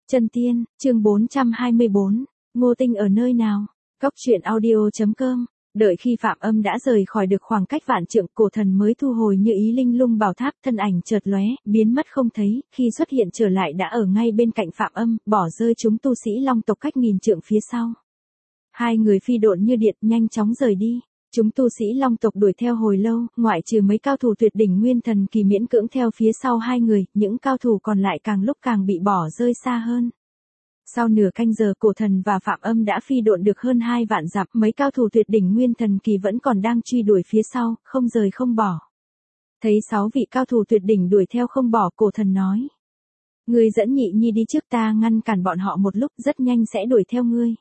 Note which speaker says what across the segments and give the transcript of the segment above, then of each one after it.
Speaker 1: Chân Tiên, chương 424, Ngô Tinh ở nơi nào? Cóc truyện audio.com. Đợi khi Phạm Âm đã rời khỏi được khoảng cách vạn trượng, Cổ Thần mới thu hồi Như Ý Linh Lung Bảo Tháp, thân ảnh chợt lóe, biến mất không thấy, khi xuất hiện trở lại đã ở ngay bên cạnh Phạm Âm, bỏ rơi chúng tu sĩ Long tộc cách nghìn trượng phía sau. Hai người phi độn như điện, nhanh chóng rời đi. Chúng tu sĩ Long tộc đuổi theo hồi lâu, ngoại trừ mấy cao thủ tuyệt đỉnh Nguyên Thần Kỳ miễn cưỡng theo phía sau hai người, những cao thủ còn lại càng lúc càng bị bỏ rơi xa hơn. Sau nửa canh giờ, Cổ Thần và Phạm Âm đã phi độn được hơn 2 vạn dặm, mấy cao thủ tuyệt đỉnh Nguyên Thần Kỳ vẫn còn đang truy đuổi phía sau, không rời không bỏ. Thấy 6 vị cao thủ tuyệt đỉnh đuổi theo không bỏ, Cổ Thần nói: "Ngươi dẫn Nhị Nhi đi trước, ta ngăn cản bọn họ một lúc, rất nhanh sẽ đuổi theo ngươi."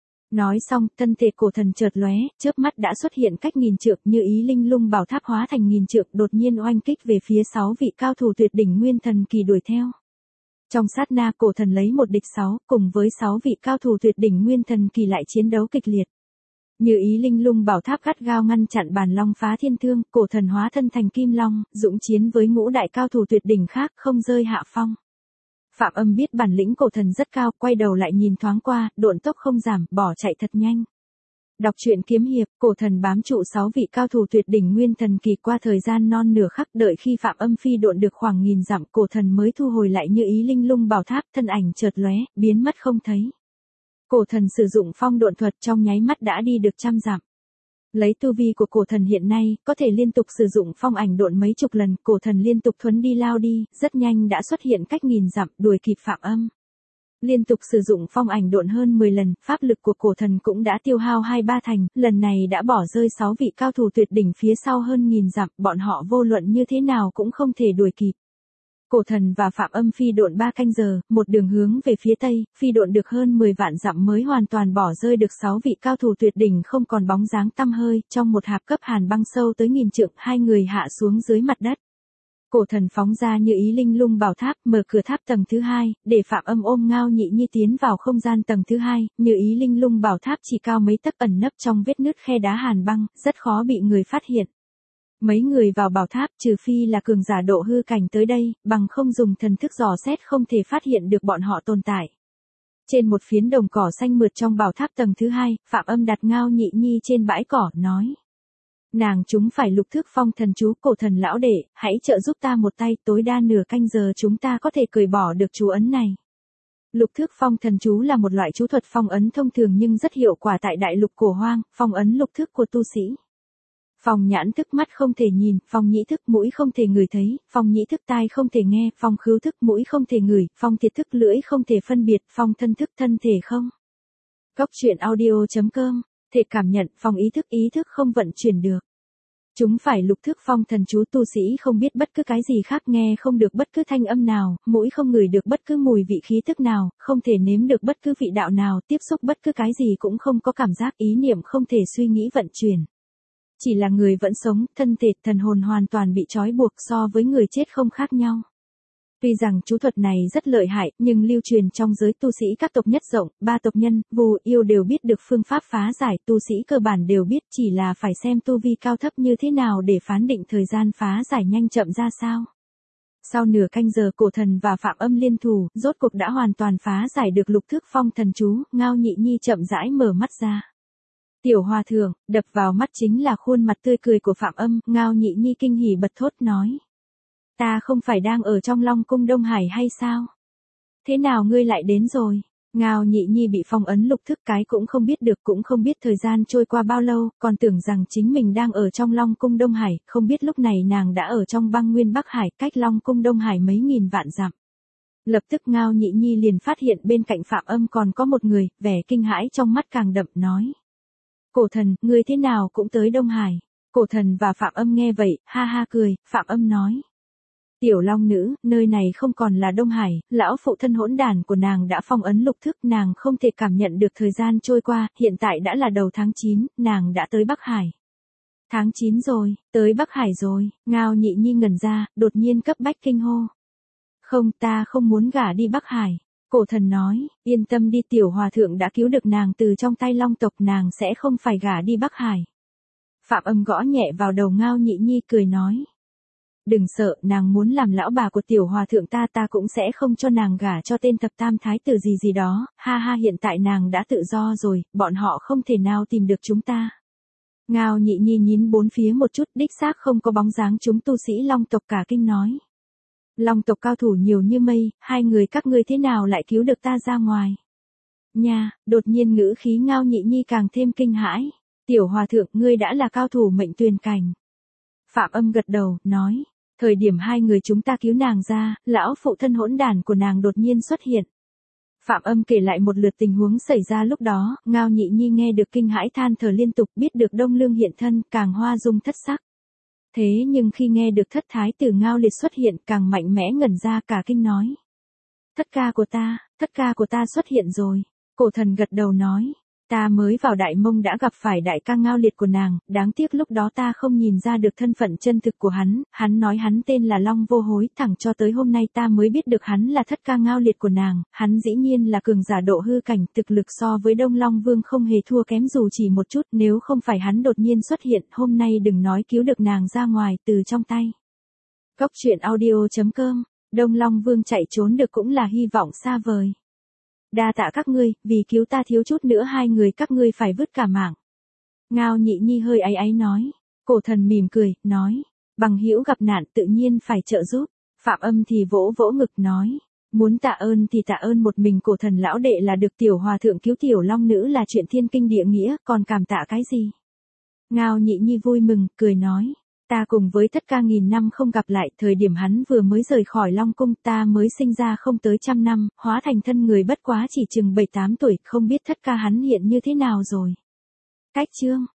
Speaker 1: Nói xong, thân thể Cổ Thần chợt lóe, chớp mắt đã xuất hiện cách nghìn trượng, Như Ý Linh Lung Bảo Tháp hóa thành nghìn trượng, đột nhiên oanh kích về phía 6 vị cao thủ tuyệt đỉnh Nguyên Thần Kỳ đuổi theo. Trong sát na, Cổ Thần lấy một địch 6, cùng với 6 vị cao thủ tuyệt đỉnh Nguyên Thần Kỳ lại chiến đấu kịch liệt. Như Ý Linh Lung Bảo Tháp gắt gao ngăn chặn bàn long phá thiên thương, Cổ Thần hóa thân thành kim long, dũng chiến với ngũ đại cao thủ tuyệt đỉnh khác, không rơi hạ phong. Phạm Âm biết bản lĩnh Cổ Thần rất cao, quay đầu lại nhìn thoáng qua, độn tốc không giảm, bỏ chạy thật nhanh. Đọc truyện kiếm hiệp, Cổ Thần bám trụ 6 vị cao thủ tuyệt đỉnh Nguyên Thần Kỳ qua thời gian non nửa khắc, đợi khi Phạm Âm phi độn được khoảng nghìn dặm, Cổ Thần mới thu hồi lại Như Ý Linh Lung Bảo Tháp, thân ảnh chợt lóe, biến mất không thấy. Cổ Thần sử dụng phong độn thuật, trong nháy mắt đã đi được trăm dặm. Lấy tu vi của Cổ Thần hiện nay, có thể liên tục sử dụng phong ảnh độn mấy chục lần, Cổ Thần liên tục thuấn đi lao đi, rất nhanh đã xuất hiện cách nghìn dặm, đuổi kịp Phạm Âm. Liên tục sử dụng phong ảnh độn hơn 10 lần, pháp lực của Cổ Thần cũng đã tiêu hao 2-3 thành, lần này đã bỏ rơi 6 vị cao thủ tuyệt đỉnh phía sau hơn nghìn dặm, bọn họ vô luận như thế nào cũng không thể đuổi kịp. Cổ Thần và Phạm Âm phi độn 3 canh giờ, một đường hướng về phía tây, phi độn được hơn 10 vạn dặm mới hoàn toàn bỏ rơi được 6 vị cao thủ tuyệt đỉnh không còn bóng dáng tăm hơi, trong một hạp cấp hàn băng sâu tới nghìn trượng, hai người hạ xuống dưới mặt đất. Cổ Thần phóng ra Như Ý Linh Lung Bảo Tháp, mở cửa tháp tầng thứ 2, để Phạm Âm ôm Ngao Nhị Nhi tiến vào không gian tầng thứ 2, Như Ý Linh Lung Bảo Tháp chỉ cao mấy tấc, ẩn nấp trong vết nứt khe đá hàn băng, rất khó bị người phát hiện. Mấy người vào bảo tháp, trừ phi là cường giả độ hư cảnh tới đây, bằng không dùng thần thức dò xét không thể phát hiện được bọn họ tồn tại. Trên một phiến đồng cỏ xanh mượt trong bảo tháp tầng thứ 2, Phạm Âm đặt Ngao Nhị Nhi trên bãi cỏ, nói: "Nàng chúng phải lục thức phong thần chú, Cổ Thần lão đệ, hãy trợ giúp ta một tay, tối đa nửa canh giờ chúng ta có thể cởi bỏ được chú ấn này." Lục thức phong thần chú là một loại chú thuật phong ấn thông thường nhưng rất hiệu quả tại đại lục Cổ Hoang, phong ấn lục thức của tu sĩ. Phong nhãn thức mắt không thể nhìn, phong nhĩ thức mũi không thể ngửi thấy, phong nhĩ thức tai không thể nghe, phong khứu thức mũi không thể ngửi, phong thiệt thức lưỡi không thể phân biệt, phong thân thức thân thể không. Cóc truyện audio.com, thể cảm nhận, phong ý thức không vận chuyển được. Chúng phải lục thức phong thần chú, tu sĩ không biết bất cứ cái gì khác, nghe không được bất cứ thanh âm nào, mũi không ngửi được bất cứ mùi vị khí tức nào, không thể nếm được bất cứ vị đạo nào, tiếp xúc bất cứ cái gì cũng không có cảm giác, ý niệm không thể suy nghĩ vận chuyển. Chỉ là người vẫn sống, thân thể, thần hồn hoàn toàn bị trói buộc, so với người chết không khác nhau. Tuy rằng chú thuật này rất lợi hại, nhưng lưu truyền trong giới tu sĩ các tộc nhất rộng, 3 tộc nhân, Vù, Yêu đều biết được phương pháp phá giải, tu sĩ cơ bản đều biết, chỉ là phải xem tu vi cao thấp như thế nào để phán định thời gian phá giải nhanh chậm ra sao. Sau nửa canh giờ, Cổ Thần và Phạm Âm liên thủ, rốt cuộc đã hoàn toàn phá giải được lục thức phong thần chú, Ngao Nhị Nhi chậm rãi mở mắt ra. Tiểu Hòa Thượng, đập vào mắt chính là khuôn mặt tươi cười của Phạm Âm, Ngao Nhị Nhi kinh hỉ bật thốt nói: "Ta không phải đang ở trong Long Cung Đông Hải hay sao? Thế nào ngươi lại đến rồi?" Ngao Nhị Nhi bị phong ấn lục thức cái cũng không biết được, cũng không biết thời gian trôi qua bao lâu, còn tưởng rằng chính mình đang ở trong Long Cung Đông Hải, không biết lúc này nàng đã ở trong băng nguyên Bắc Hải, cách Long Cung Đông Hải mấy nghìn vạn dặm. Lập tức Ngao Nhị Nhi liền phát hiện bên cạnh Phạm Âm còn có một người, vẻ kinh hãi trong mắt càng đậm, nói: "Cổ Thần, ngươi thế nào cũng tới Đông Hải?" Cổ Thần và Phạm Âm nghe vậy, ha ha cười, Phạm Âm nói: "Tiểu Long nữ, nơi này không còn là Đông Hải, lão phụ thân hỗn đản của nàng đã phong ấn lục thức, nàng không thể cảm nhận được thời gian trôi qua, hiện tại đã là đầu tháng 9, nàng đã tới Bắc Hải." "Tháng 9 rồi, tới Bắc Hải rồi." Ngao Nhị Nhi ngẩn ra, đột nhiên cấp bách kinh hô: "Không, ta không muốn gả đi Bắc Hải." Cổ Thần nói: "Yên tâm đi, Tiểu Hòa Thượng đã cứu được nàng từ trong tay Long tộc, nàng sẽ không phải gả đi Bắc Hải." Phạm Âm gõ nhẹ vào đầu Ngao Nhị Nhi, cười nói: Đừng sợ, nàng muốn làm lão bà của tiểu hòa thượng ta cũng sẽ không cho nàng gả cho tên thập tam thái tử gì đó, ha ha hiện tại nàng đã tự do rồi, bọn họ không thể nào tìm được chúng ta. Ngao Nhị Nhi nhín bốn phía một chút, đích xác không có bóng dáng chúng tu sĩ Long tộc, cả kinh nói. Long tộc cao thủ nhiều như mây, hai người các ngươi thế nào lại cứu được ta ra ngoài? Nha, đột nhiên ngữ khí Ngao Nhị Nhi càng thêm kinh hãi. Tiểu hòa thượng, ngươi đã là cao thủ mệnh tuyền cảnh. Phạm Âm gật đầu, nói. Thời điểm hai người chúng ta cứu nàng ra, lão phụ thân hỗn đản của nàng đột nhiên xuất hiện. Phạm Âm kể lại một lượt tình huống xảy ra lúc đó, Ngao Nhị Nhi nghe được kinh hãi than thở liên tục, biết được Đông Lương hiện thân, càng hoa dung thất sắc. Thế nhưng khi nghe được thất thái tử Ngao Liệt xuất hiện, càng mạnh mẽ ngẩn ra, cả kinh nói. Thất ca của ta xuất hiện rồi. Cổ thần gật đầu nói. Ta mới vào Đại Mông đã gặp phải đại ca Ngao Liệt của nàng, đáng tiếc lúc đó ta không nhìn ra được thân phận chân thực của hắn nói hắn tên là Long Vô Hối, thẳng cho tới hôm nay ta mới biết được hắn là thất ca Ngao Liệt của nàng, hắn dĩ nhiên là cường giả độ hư cảnh, thực lực so với Đông Long Vương không hề thua kém dù chỉ một chút, nếu không phải hắn đột nhiên xuất hiện, hôm nay đừng nói cứu được nàng ra ngoài từ trong tay. Cốc truyện audio.com, Đông Long Vương chạy trốn được cũng là hy vọng xa vời. Đa tạ các ngươi, vì cứu ta thiếu chút nữa hai người các ngươi phải vứt cả mạng. Ngao Nhị Nhi hơi áy áy nói. Cổ thần mỉm cười, nói. Bằng hữu gặp nạn tự nhiên phải trợ giúp. Phạm Âm thì vỗ vỗ ngực nói. Muốn tạ ơn thì tạ ơn một mình cổ thần lão đệ là được tiểu hòa thượng cứu tiểu long nữ là chuyện thiên kinh địa nghĩa, còn cảm tạ cái gì? Ngao Nhị Nhi vui mừng, cười nói. Ta cùng với thất ca nghìn năm không gặp lại, thời điểm hắn vừa mới rời khỏi Long Cung, ta mới sinh ra không tới 100 năm, hóa thành thân người bất quá chỉ chừng 7-8 tuổi, không biết thất ca hắn hiện như thế nào rồi. Cách chương